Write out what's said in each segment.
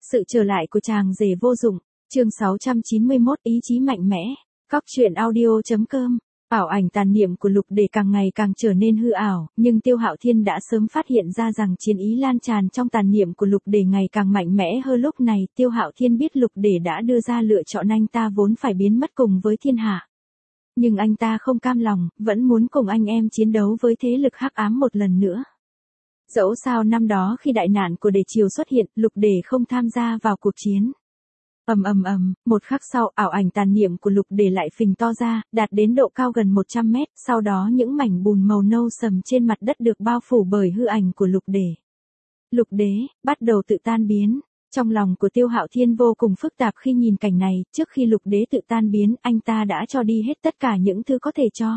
Sự trở lại của chàng rể vô dụng, chương 691 ý chí mạnh mẽ, Cóc truyện audio.com. Ảo ảnh tàn niệm của Lục Đề càng ngày càng trở nên hư ảo, nhưng Tiêu Hạo Thiên đã sớm phát hiện ra rằng chiến ý lan tràn trong tàn niệm của Lục Đề ngày càng mạnh mẽ hơn. Lúc này, Tiêu Hạo Thiên biết Lục Đề đã đưa ra lựa chọn anh ta vốn phải biến mất cùng với thiên hạ. Nhưng anh ta không cam lòng, vẫn muốn cùng anh em chiến đấu với thế lực hắc ám một lần nữa. Dẫu sao năm đó khi đại nạn của Đề Triều xuất hiện, Lục Đề không tham gia vào cuộc chiến. Một khắc sau, ảo ảnh tàn niệm của Lục Đề lại phình to ra, đạt đến độ cao gần 100 mét, sau đó những mảnh bùn màu nâu sầm trên mặt đất được bao phủ bởi hư ảnh của Lục Đề. Lục Đế bắt đầu tự tan biến. Trong lòng của Tiêu Hạo Thiên vô cùng phức tạp khi nhìn cảnh này, trước khi Lục Đế tự tan biến, anh ta đã cho đi hết tất cả những thứ có thể cho.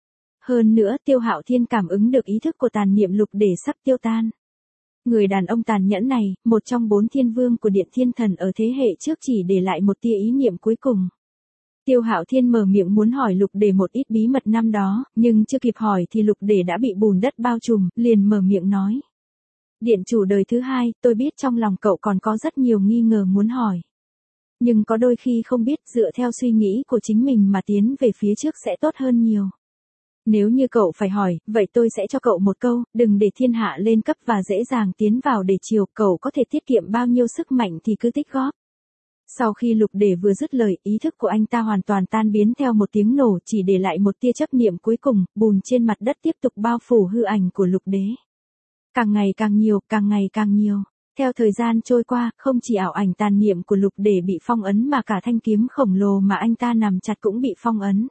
Hơn nữa, Tiêu Hạo Thiên cảm ứng được ý thức của tàn niệm Lục Đề sắp tiêu tan. Người đàn ông tàn nhẫn này, một trong 4 thiên vương của Điện Thiên Thần ở thế hệ trước, chỉ để lại một tia ý niệm cuối cùng. Tiêu Hạo Thiên mở miệng muốn hỏi Lục Đề một ít bí mật năm đó, nhưng chưa kịp hỏi thì Lục Đề đã bị bùn đất bao trùm, liền mở miệng nói. Điện chủ đời thứ hai, tôi biết trong lòng cậu còn có rất nhiều nghi ngờ muốn hỏi. Nhưng có đôi khi không biết dựa theo suy nghĩ của chính mình mà tiến về phía trước sẽ tốt hơn nhiều. Nếu như cậu phải hỏi, vậy tôi sẽ cho cậu một câu, đừng để thiên hạ lên cấp và dễ dàng tiến vào Đề Triều, cậu có thể tiết kiệm bao nhiêu sức mạnh thì cứ tích góp. Sau khi Lục Đề vừa dứt lời, ý thức của anh ta hoàn toàn tan biến theo một tiếng nổ, chỉ để lại một tia chấp niệm cuối cùng, bùn trên mặt đất tiếp tục bao phủ hư ảnh của Lục Đế. Càng ngày càng nhiều, càng ngày càng nhiều. Theo thời gian trôi qua, không chỉ ảo ảnh tàn niệm của Lục Đề bị phong ấn mà cả thanh kiếm khổng lồ mà anh ta nằm chặt cũng bị phong ấn.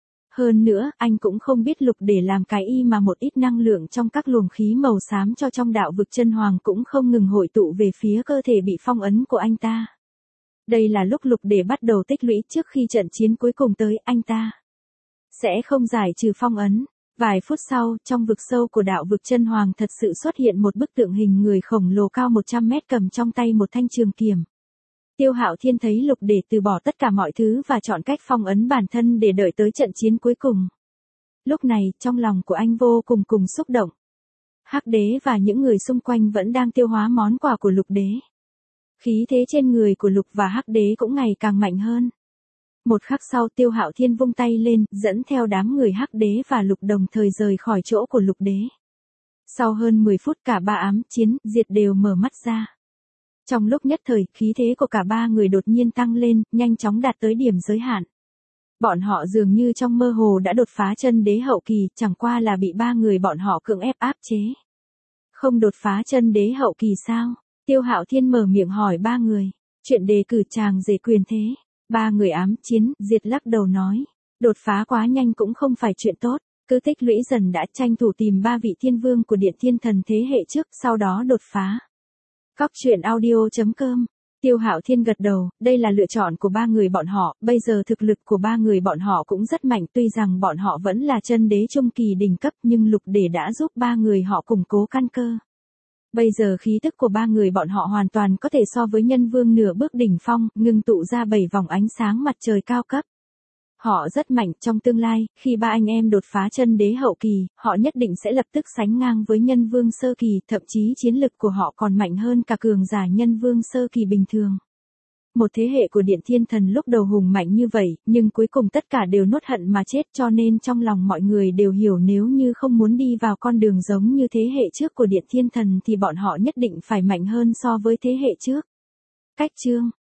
Hơn nữa, anh cũng không biết Lục Đề làm cái y mà một ít năng lượng trong các luồng khí màu xám cho trong đạo vực chân hoàng cũng không ngừng hội tụ về phía cơ thể bị phong ấn của anh ta. Đây là lúc Lục Đề bắt đầu tích lũy, trước khi trận chiến cuối cùng tới, anh ta sẽ không giải trừ phong ấn. Vài phút sau, trong vực sâu của đạo vực chân hoàng thật sự xuất hiện một bức tượng hình người khổng lồ cao 100 mét cầm trong tay một thanh trường kiếm. Tiêu Hạo Thiên thấy Lục Đề từ bỏ tất cả mọi thứ và chọn cách phong ấn bản thân để đợi tới trận chiến cuối cùng. Lúc này, trong lòng của anh vô cùng xúc động. Hắc Đế và những người xung quanh vẫn đang tiêu hóa món quà của Lục Đế. Khí thế trên người của Lục và Hắc Đế cũng ngày càng mạnh hơn. Một khắc sau, Tiêu Hạo Thiên vung tay lên, dẫn theo đám người Hắc Đế và Lục đồng thời rời khỏi chỗ của Lục Đế. Sau hơn 10 phút cả ba ám chiến diệt đều mở mắt ra. Trong lúc nhất thời, khí thế của cả ba người đột nhiên tăng lên, nhanh chóng đạt tới điểm giới hạn. Bọn họ dường như trong mơ hồ đã đột phá chân đế hậu kỳ, chẳng qua là bị ba người bọn họ cưỡng ép áp chế. Không đột phá chân đế hậu kỳ sao? Tiêu Hạo Thiên mở miệng hỏi ba người. Chuyện đề cử chàng rể quyền thế. Ba người ám chiến diệt lắc đầu nói. Đột phá quá nhanh cũng không phải chuyện tốt. Cứ tích lũy dần đã, tranh thủ tìm 3 vị thiên vương của Điện Thiên Thần thế hệ trước, sau đó đột phá. Cóc truyện audio.com. Tiêu Hạo Thiên gật đầu, đây là lựa chọn của ba người bọn họ, bây giờ thực lực của ba người bọn họ cũng rất mạnh, tuy rằng bọn họ vẫn là chân đế trung kỳ đỉnh cấp nhưng Lục Đề đã giúp ba người họ củng cố căn cơ. Bây giờ khí tức của ba người bọn họ hoàn toàn có thể so với nhân vương nửa bước đỉnh phong, ngưng tụ ra 7 vòng ánh sáng mặt trời cao cấp. Họ rất mạnh, trong tương lai, khi ba anh em đột phá chân đế hậu kỳ, họ nhất định sẽ lập tức sánh ngang với nhân vương sơ kỳ, thậm chí chiến lực của họ còn mạnh hơn cả cường giả nhân vương sơ kỳ bình thường. Một thế hệ của Điện Thiên Thần lúc đầu hùng mạnh như vậy, nhưng cuối cùng tất cả đều nuốt hận mà chết, cho nên trong lòng mọi người đều hiểu nếu như không muốn đi vào con đường giống như thế hệ trước của Điện Thiên Thần thì bọn họ nhất định phải mạnh hơn so với thế hệ trước. Cách chương